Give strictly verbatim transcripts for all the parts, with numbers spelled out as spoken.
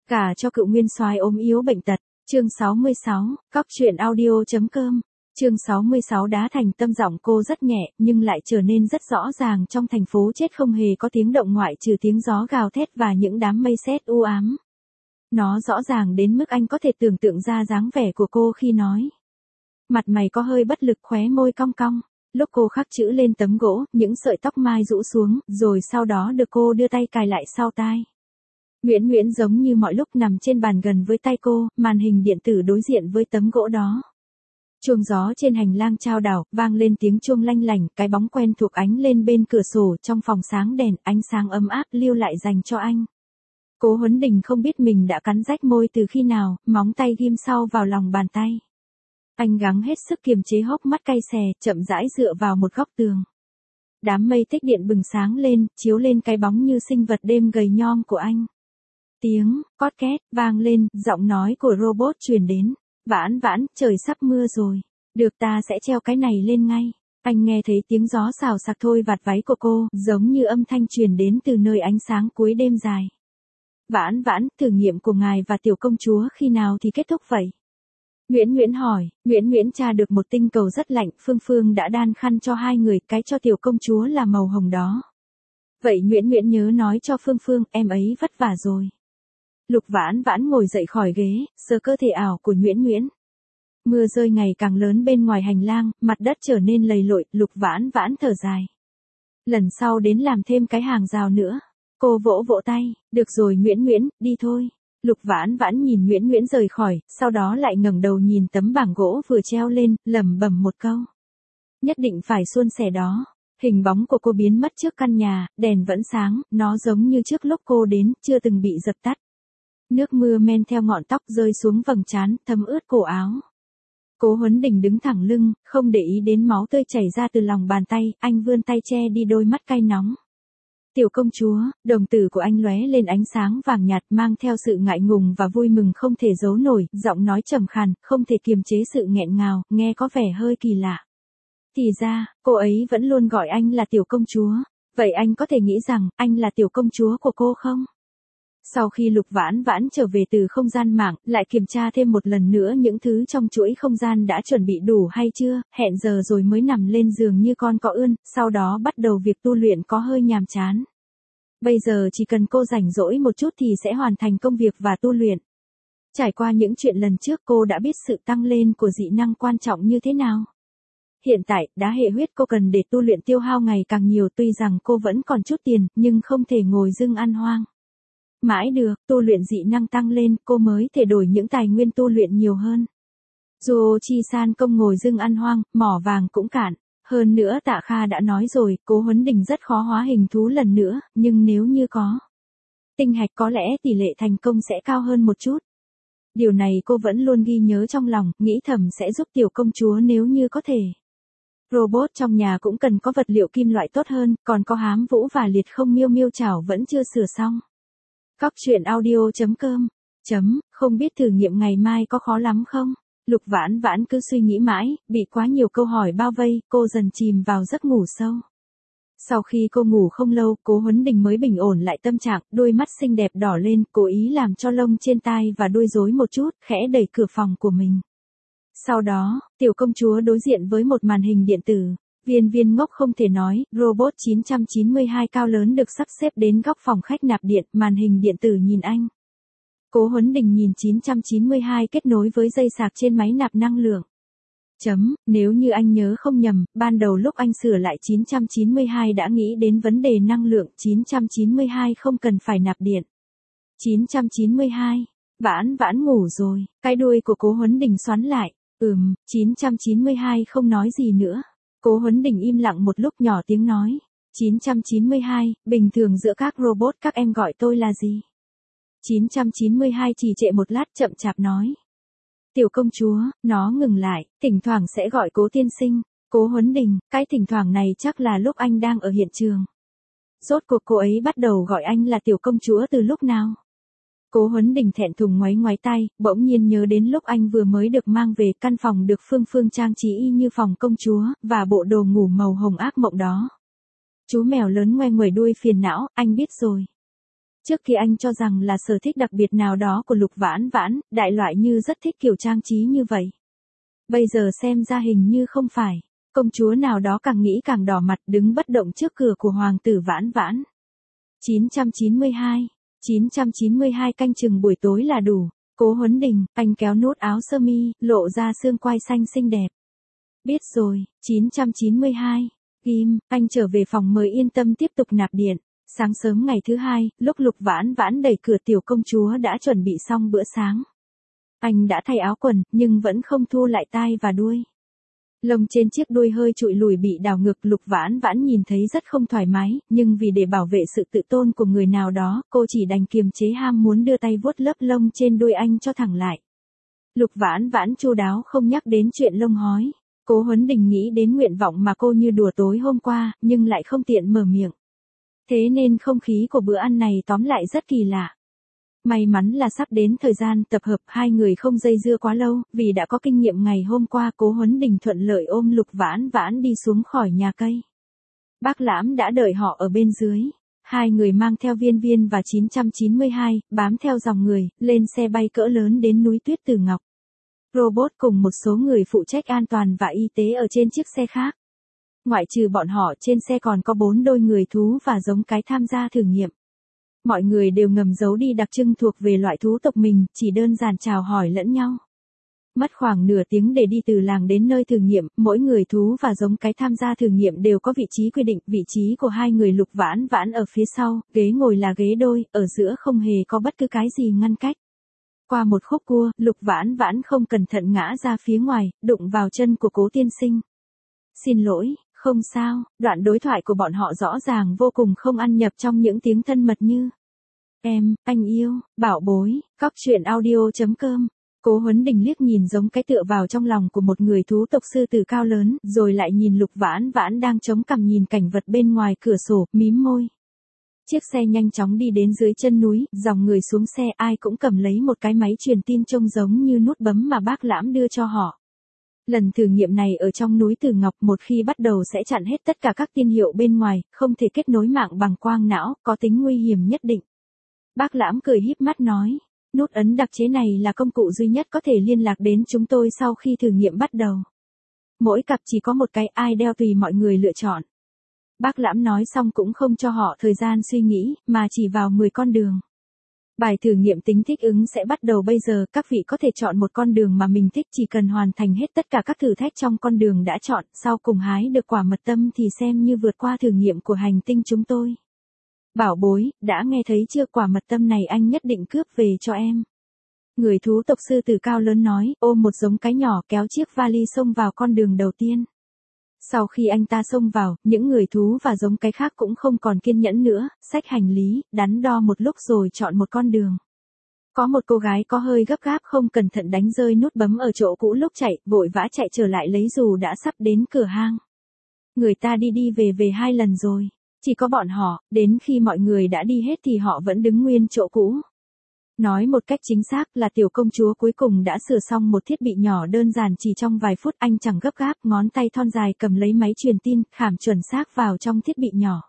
Cả cho cựu nguyên soái ốm yếu bệnh tật. Chương sáu mươi sáu, Cóc truyện audio.com. Chương sáu mươi sáu Đá thành tâm. Giọng cô rất nhẹ, nhưng lại trở nên rất rõ ràng. Trong thành phố chết không hề có tiếng động ngoại trừ tiếng gió gào thét và những đám mây sét u ám. Nó rõ ràng đến mức anh có thể tưởng tượng ra dáng vẻ của cô khi nói. Mặt mày có hơi bất lực, khóe môi cong cong. Lúc cô khắc chữ lên tấm gỗ, những sợi tóc mai rũ xuống, rồi sau đó được cô đưa tay cài lại sau tai. Nguyễn Nguyễn giống như mọi lúc nằm trên bàn gần với tay cô, màn hình điện tử đối diện với tấm gỗ đó. Chuông gió trên hành lang chao đảo, vang lên tiếng chuông lanh lảnh, cái bóng quen thuộc ánh lên bên cửa sổ, trong phòng sáng đèn, ánh sáng ấm áp lưu lại dành cho anh. Cố Huấn Đình không biết mình đã cắn rách môi từ khi nào, móng tay ghim sau vào lòng bàn tay. Anh gắng hết sức kiềm chế hốc mắt cay xè, chậm rãi dựa vào một góc tường. Đám mây tích điện bừng sáng lên, chiếu lên cái bóng như sinh vật đêm gầy nhom của anh. Tiếng cót két vang lên, giọng nói của robot truyền đến. Vãn vãn, trời sắp mưa rồi. Được, ta sẽ treo cái này lên ngay. Anh nghe thấy tiếng gió xào xạc thôi vạt váy của cô, giống như âm thanh truyền đến từ nơi ánh sáng cuối đêm dài. Vãn vãn, thử nghiệm của ngài và tiểu công chúa khi nào thì kết thúc vậy? Nguyễn Nguyễn hỏi. Nguyễn Nguyễn tra được một tinh cầu rất lạnh, Phương Phương đã đan khăn cho hai người, cái cho tiểu công chúa là màu hồng đó. Vậy Nguyễn Nguyễn nhớ nói cho Phương Phương, em ấy vất vả rồi. Lục Vãn Vãn ngồi dậy khỏi ghế, sờ cơ thể ảo của Nguyễn Nguyễn. Mưa rơi ngày càng lớn bên ngoài hành lang, mặt đất trở nên lầy lội, Lục Vãn Vãn thở dài. Lần sau đến làm thêm cái hàng rào nữa. Cô vỗ vỗ tay, được rồi Nguyễn Nguyễn, đi thôi. Lục Vãn Vãn nhìn Nguyễn Nguyễn rời khỏi, sau đó lại ngẩng đầu nhìn tấm bảng gỗ vừa treo lên, lẩm bẩm một câu. Nhất định phải suôn sẻ đó. Hình bóng của cô biến mất trước căn nhà, đèn vẫn sáng, nó giống như trước lúc cô đến, chưa từng bị dập tắt. Nước mưa men theo ngọn tóc rơi xuống vầng trán, thấm ướt cổ áo. Cố Huấn Đình đứng thẳng lưng, không để ý đến máu tươi chảy ra từ lòng bàn tay, anh vươn tay che đi đôi mắt cay nóng. Tiểu công chúa, đồng tử của anh lóe lên ánh sáng vàng nhạt mang theo sự ngại ngùng và vui mừng không thể giấu nổi, giọng nói trầm khàn, không thể kiềm chế sự nghẹn ngào, nghe có vẻ hơi kỳ lạ. Thì ra, cô ấy vẫn luôn gọi anh là tiểu công chúa, vậy anh có thể nghĩ rằng, anh là tiểu công chúa của cô không? Sau khi Lục Vãn Vãn trở về từ không gian mạng, lại kiểm tra thêm một lần nữa những thứ trong chuỗi không gian đã chuẩn bị đủ hay chưa, hẹn giờ rồi mới nằm lên giường như con cọ ươn, sau đó bắt đầu việc tu luyện có hơi nhàm chán. Bây giờ chỉ cần cô rảnh rỗi một chút thì sẽ hoàn thành công việc và tu luyện. Trải qua những chuyện lần trước cô đã biết sự tăng lên của dị năng quan trọng như thế nào. Hiện tại, đá hệ huyết cô cần để tu luyện tiêu hao ngày càng nhiều, tuy rằng cô vẫn còn chút tiền, nhưng không thể ngồi dưng ăn hoang. Mãi được, tu luyện dị năng tăng lên, cô mới thể đổi những tài nguyên tu luyện nhiều hơn. Dù Chi San công ngồi dưng ăn hoang, mỏ vàng cũng cạn. Hơn nữa Tạ Kha đã nói rồi, Cố Huấn Đình rất khó hóa hình thú lần nữa, nhưng nếu như có tinh hạch có lẽ tỷ lệ thành công sẽ cao hơn một chút. Điều này cô vẫn luôn ghi nhớ trong lòng, nghĩ thầm sẽ giúp tiểu công chúa nếu như có thể. Robot trong nhà cũng cần có vật liệu kim loại tốt hơn, còn có hám vũ và liệt không miêu miêu chảo vẫn chưa sửa xong. Cóc truyện audio.com. Chấm, không biết thử nghiệm ngày mai có khó lắm không? Lục Vãn Vãn cứ suy nghĩ mãi, bị quá nhiều câu hỏi bao vây, cô dần chìm vào giấc ngủ sâu. Sau khi cô ngủ không lâu, Cố Huấn Đình mới bình ổn lại tâm trạng, đôi mắt xinh đẹp đỏ lên, cố ý làm cho lông trên tai và đuôi rối một chút, khẽ đẩy cửa phòng của mình. Sau đó, tiểu công chúa đối diện với một màn hình điện tử. Viên Viên ngốc không thể nói, robot chín trăm chín mươi hai cao lớn được sắp xếp đến góc phòng khách nạp điện, màn hình điện tử nhìn anh. Cố Huấn Đình nhìn chín trăm chín mươi hai kết nối với dây sạc trên máy nạp năng lượng. Chấm, nếu như anh nhớ không nhầm, ban đầu lúc anh sửa lại chín trăm chín mươi hai đã nghĩ đến vấn đề năng lượng, chín trăm chín mươi hai không cần phải nạp điện. chín trăm chín mươi hai, Vãn Vãn ngủ rồi, cái đuôi của Cố Huấn Đình xoắn lại, ừm, chín trăm chín mươi hai không nói gì nữa. Cố Huấn Đình im lặng một lúc nhỏ tiếng nói. chín trăm chín mươi hai, bình thường giữa các robot các em gọi tôi là gì? chín trăm chín mươi hai trì trệ một lát chậm chạp nói. Tiểu công chúa, nó ngừng lại, thỉnh thoảng sẽ gọi Cố tiên sinh. Cố Huấn Đình, cái thỉnh thoảng này chắc là lúc anh đang ở hiện trường. Rốt cuộc cô ấy bắt đầu gọi anh là tiểu công chúa từ lúc nào? Cố Huấn Đình thẹn thùng ngoáy ngoáy tay, bỗng nhiên nhớ đến lúc anh vừa mới được mang về căn phòng được Phương Phương trang trí y như phòng công chúa, và bộ đồ ngủ màu hồng ác mộng đó. Chú mèo lớn ngoe nguẩy đuôi phiền não, anh biết rồi. Trước kia anh cho rằng là sở thích đặc biệt nào đó của Lục Vãn Vãn, đại loại như rất thích kiểu trang trí như vậy. Bây giờ xem ra hình như không phải. Công chúa nào đó càng nghĩ càng đỏ mặt đứng bất động trước cửa của hoàng tử Vãn Vãn. chín trăm chín mươi hai. chín trăm chín mươi hai canh chừng buổi tối là đủ. Cố Huấn Đình, anh kéo nút áo sơ mi, lộ ra xương quai xanh xinh đẹp. Biết rồi, chín trăm chín mươi hai. Kim, anh trở về phòng mới yên tâm tiếp tục nạp điện. Sáng sớm ngày thứ hai, lúc Lục Vãn Vãn đẩy cửa tiểu công chúa đã chuẩn bị xong bữa sáng. Anh đã thay áo quần, nhưng vẫn không thu lại tai và đuôi. Lông trên chiếc đuôi hơi trụi lùi bị đảo ngược, Lục Vãn Vãn nhìn thấy rất không thoải mái, nhưng vì để bảo vệ sự tự tôn của người nào đó, cô chỉ đành kiềm chế ham muốn đưa tay vuốt lớp lông trên đuôi anh cho thẳng lại. Lục Vãn Vãn chu đáo không nhắc đến chuyện lông hói. Cố Huấn Đình nghĩ đến nguyện vọng mà cô như đùa tối hôm qua, nhưng lại không tiện mở miệng. Thế nên không khí của bữa ăn này tóm lại rất kỳ lạ. May mắn là sắp đến thời gian tập hợp, hai người không dây dưa quá lâu, vì đã có kinh nghiệm ngày hôm qua. Cố Huấn Đình thuận lợi ôm Lục Vãn Vãn đi xuống khỏi nhà cây. Bác Lãm đã đợi họ ở bên dưới. Hai người mang theo Viên Viên và chín trăm chín mươi hai, bám theo dòng người, lên xe bay cỡ lớn đến núi Tuyết Từ Ngọc. Robot cùng một số người phụ trách an toàn và y tế ở trên chiếc xe khác. Ngoại trừ bọn họ, trên xe còn có bốn đôi người thú và giống cái tham gia thử nghiệm. Mọi người đều ngầm giấu đi đặc trưng thuộc về loại thú tộc mình, chỉ đơn giản chào hỏi lẫn nhau. Mất khoảng nửa tiếng để đi từ làng đến nơi thử nghiệm, mỗi người thú và giống cái tham gia thử nghiệm đều có vị trí quy định, vị trí của hai người Lục Vãn Vãn ở phía sau, ghế ngồi là ghế đôi, ở giữa không hề có bất cứ cái gì ngăn cách. Qua một khúc cua, Lục Vãn Vãn không cẩn thận ngã ra phía ngoài, đụng vào chân của Cố tiên sinh. Xin lỗi, không sao. Đoạn đối thoại của bọn họ rõ ràng vô cùng không ăn nhập trong những tiếng thân mật như em, anh yêu, bảo bối. Cóc truyện audio chấm com. Cố Huấn Đình liếc nhìn giống cái tựa vào trong lòng của một người thú tộc sư tử cao lớn, rồi lại nhìn Lục Vãn Vãn đang chống cằm nhìn cảnh vật bên ngoài cửa sổ, mím môi. Chiếc xe nhanh chóng đi đến dưới chân núi, dòng người xuống xe, ai cũng cầm lấy một cái máy truyền tin trông giống như nút bấm mà bác Lãm đưa cho họ. Lần thử nghiệm này ở trong núi Từ Ngọc, một khi bắt đầu sẽ chặn hết tất cả các tín hiệu bên ngoài, không thể kết nối mạng bằng quang não, có tính nguy hiểm nhất định. Bác Lãm cười híp mắt nói, nút ấn đặc chế này là công cụ duy nhất có thể liên lạc đến chúng tôi sau khi thử nghiệm bắt đầu. Mỗi cặp chỉ có một cái, ai đeo tùy mọi người lựa chọn. Bác Lãm nói xong cũng không cho họ thời gian suy nghĩ, mà chỉ vào mười con đường. Bài thử nghiệm tính thích ứng sẽ bắt đầu bây giờ, các vị có thể chọn một con đường mà mình thích, chỉ cần hoàn thành hết tất cả các thử thách trong con đường đã chọn, sau cùng hái được quả mật tâm thì xem như vượt qua thử nghiệm của hành tinh chúng tôi. Bảo bối, đã nghe thấy chưa, quả mật tâm này anh nhất định cướp về cho em. Người thú tộc sư tử cao lớn nói, ôm một giống cái nhỏ kéo chiếc vali xông vào con đường đầu tiên. Sau khi anh ta xông vào, những người thú và giống cái khác cũng không còn kiên nhẫn nữa, xách hành lý, đắn đo một lúc rồi chọn một con đường. Có một cô gái có hơi gấp gáp không cẩn thận đánh rơi nút bấm ở chỗ cũ lúc chạy, vội vã chạy trở lại lấy dù đã sắp đến cửa hang. Người ta đi đi về về hai lần rồi. Chỉ có bọn họ, đến khi mọi người đã đi hết thì họ vẫn đứng nguyên chỗ cũ. Nói một cách chính xác là tiểu công chúa cuối cùng đã sửa xong một thiết bị nhỏ đơn giản chỉ trong vài phút. Anh chẳng gấp gáp, ngón tay thon dài cầm lấy máy truyền tin, khảm chuẩn xác vào trong thiết bị nhỏ.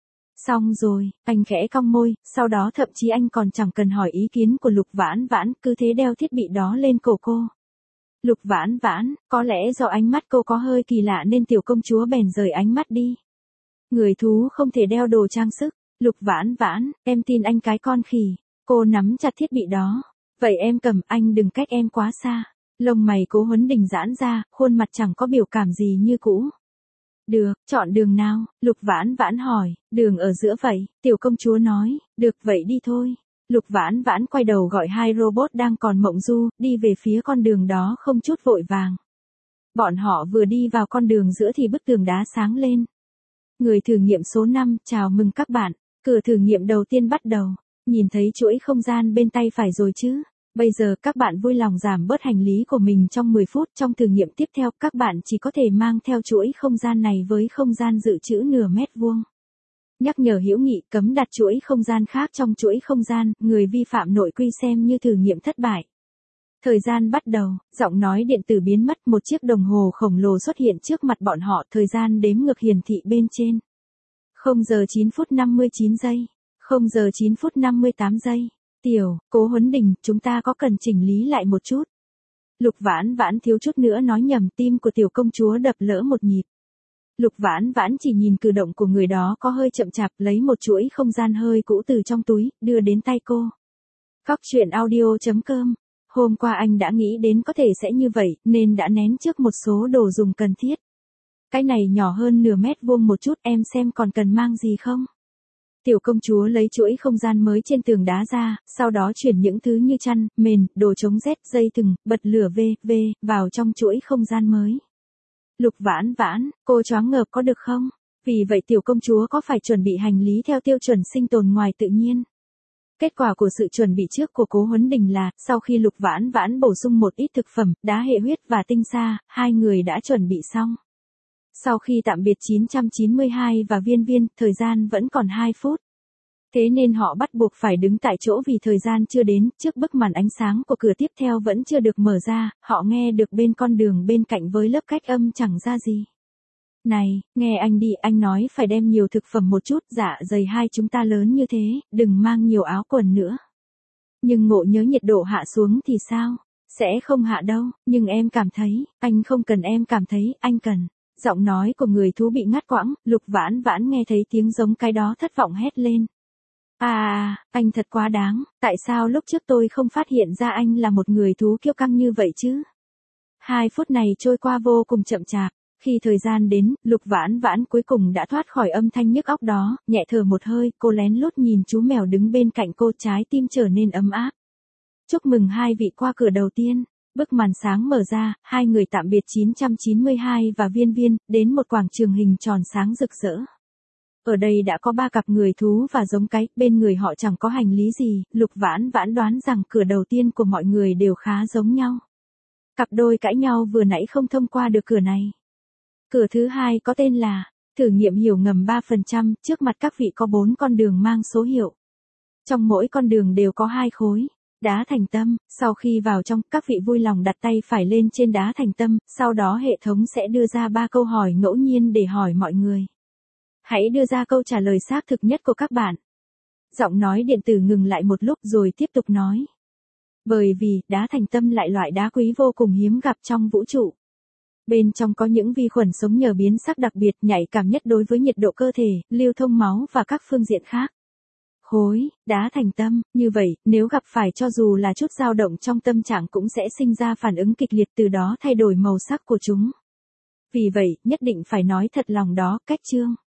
Xong rồi, anh khẽ cong môi, sau đó thậm chí anh còn chẳng cần hỏi ý kiến của Lục Vãn Vãn, cứ thế đeo thiết bị đó lên cổ cô. Lục Vãn Vãn, có lẽ do ánh mắt cô có hơi kỳ lạ nên tiểu công chúa bèn rời ánh mắt đi. Người thú không thể đeo đồ trang sức. Lục Vãn Vãn, em tin anh cái con khỉ. Cô nắm chặt thiết bị đó. Vậy em cầm, anh đừng cách em quá xa. Lông mày Cố Huấn Đình giãn ra, khuôn mặt chẳng có biểu cảm gì như cũ. Được, chọn đường nào? Lục Vãn Vãn hỏi. Đường ở giữa vậy, tiểu công chúa nói. Được vậy đi thôi. Lục Vãn Vãn quay đầu gọi hai robot đang còn mộng du, đi về phía con đường đó không chút vội vàng. Bọn họ vừa đi vào con đường giữa thì bức tường đá sáng lên. Người thử nghiệm số năm, chào mừng các bạn. Cửa thử nghiệm đầu tiên bắt đầu. Nhìn thấy chuỗi không gian bên tay phải rồi chứ? Bây giờ các bạn vui lòng giảm bớt hành lý của mình trong mười phút. Trong thử nghiệm tiếp theo, các bạn chỉ có thể mang theo chuỗi không gian này với không gian dự trữ nửa mét vuông. Nhắc nhở hữu nghị, cấm đặt chuỗi không gian khác trong chuỗi không gian, người vi phạm nội quy xem như thử nghiệm thất bại. Thời gian bắt đầu, giọng nói điện tử biến mất, một chiếc đồng hồ khổng lồ xuất hiện trước mặt bọn họ, thời gian đếm ngược hiển thị bên trên. không giờ chín phút năm mươi chín giây. không giờ chín phút năm mươi tám giây. Tiểu, Cố Huấn Đình, chúng ta có cần chỉnh lý lại một chút. Lục Vãn Vãn thiếu chút nữa nói nhầm, tim của tiểu công chúa đập lỡ một nhịp. Lục Vãn Vãn chỉ nhìn cử động của người đó có hơi chậm chạp, lấy một chuỗi không gian hơi cũ từ trong túi, đưa đến tay cô. Cóc truyện audio chấm com. Hôm qua anh đã nghĩ đến có thể sẽ như vậy, nên đã nén trước một số đồ dùng cần thiết. Cái này nhỏ hơn nửa mét vuông một chút, em xem còn cần mang gì không? Tiểu công chúa lấy chuỗi không gian mới trên tường đá ra, sau đó chuyển những thứ như chăn, mền, đồ chống rét, dây thừng, bật lửa vê vê vào trong chuỗi không gian mới. Lục Vãn Vãn, cô choáng ngợp có được không? Vì vậy tiểu công chúa có phải chuẩn bị hành lý theo tiêu chuẩn sinh tồn ngoài tự nhiên? Kết quả của sự chuẩn bị trước của Cố Huấn Đình là, sau khi Lục Vãn Vãn bổ sung một ít thực phẩm, đá hệ huyết và tinh sa, hai người đã chuẩn bị xong. Sau khi tạm biệt chín trăm chín mươi hai và Viên Viên, thời gian vẫn còn hai phút. Thế nên họ bắt buộc phải đứng tại chỗ vì thời gian chưa đến, trước bức màn ánh sáng của cửa tiếp theo vẫn chưa được mở ra, họ nghe được bên con đường bên cạnh với lớp cách âm chẳng ra gì. Này, nghe anh đi, anh nói phải đem nhiều thực phẩm một chút, dạ dày hai chúng ta lớn như thế, đừng mang nhiều áo quần nữa. Nhưng ngộ nhớ nhiệt độ hạ xuống thì sao? Sẽ không hạ đâu, nhưng em cảm thấy, anh không cần em cảm thấy, anh cần. Giọng nói của người thú bị ngắt quãng, Lục Vãn Vãn nghe thấy tiếng giống cái đó thất vọng hét lên. À, anh thật quá đáng, tại sao lúc trước tôi không phát hiện ra anh là một người thú kiêu căng như vậy chứ? Hai phút này trôi qua vô cùng chậm chạp, khi thời gian đến, Lục Vãn Vãn cuối cùng đã thoát khỏi âm thanh nhức óc đó, nhẹ thở một hơi, cô lén lút nhìn chú mèo đứng bên cạnh cô, trái tim trở nên ấm áp. Chúc mừng hai vị qua cửa đầu tiên. Bức màn sáng mở ra, hai người tạm biệt chín trăm chín mươi hai và Viên Viên, đến một quảng trường hình tròn sáng rực rỡ. Ở đây đã có ba cặp người thú và giống cái, bên người họ chẳng có hành lý gì, Lục Vãn Vãn đoán rằng cửa đầu tiên của mọi người đều khá giống nhau. Cặp đôi cãi nhau vừa nãy không thông qua được cửa này. Cửa thứ hai có tên là, thử nghiệm hiểu ngầm ba phần trăm, trước mặt các vị có bốn con đường mang số hiệu. Trong mỗi con đường đều có hai khối. Đá thành tâm, sau khi vào trong, các vị vui lòng đặt tay phải lên trên đá thành tâm, sau đó hệ thống sẽ đưa ra ba câu hỏi ngẫu nhiên để hỏi mọi người. Hãy đưa ra câu trả lời xác thực nhất của các bạn. Giọng nói điện tử ngừng lại một lúc rồi tiếp tục nói. Bởi vì, đá thành tâm lại loại đá quý vô cùng hiếm gặp trong vũ trụ. Bên trong có những vi khuẩn sống nhờ biến sắc đặc biệt, nhạy cảm nhất đối với nhiệt độ cơ thể, lưu thông máu và các phương diện khác. Khối, đá thành tâm, như vậy, nếu gặp phải cho dù là chút dao động trong tâm trạng cũng sẽ sinh ra phản ứng kịch liệt, từ đó thay đổi màu sắc của chúng. Vì vậy, nhất định phải nói thật lòng đó, cách chương.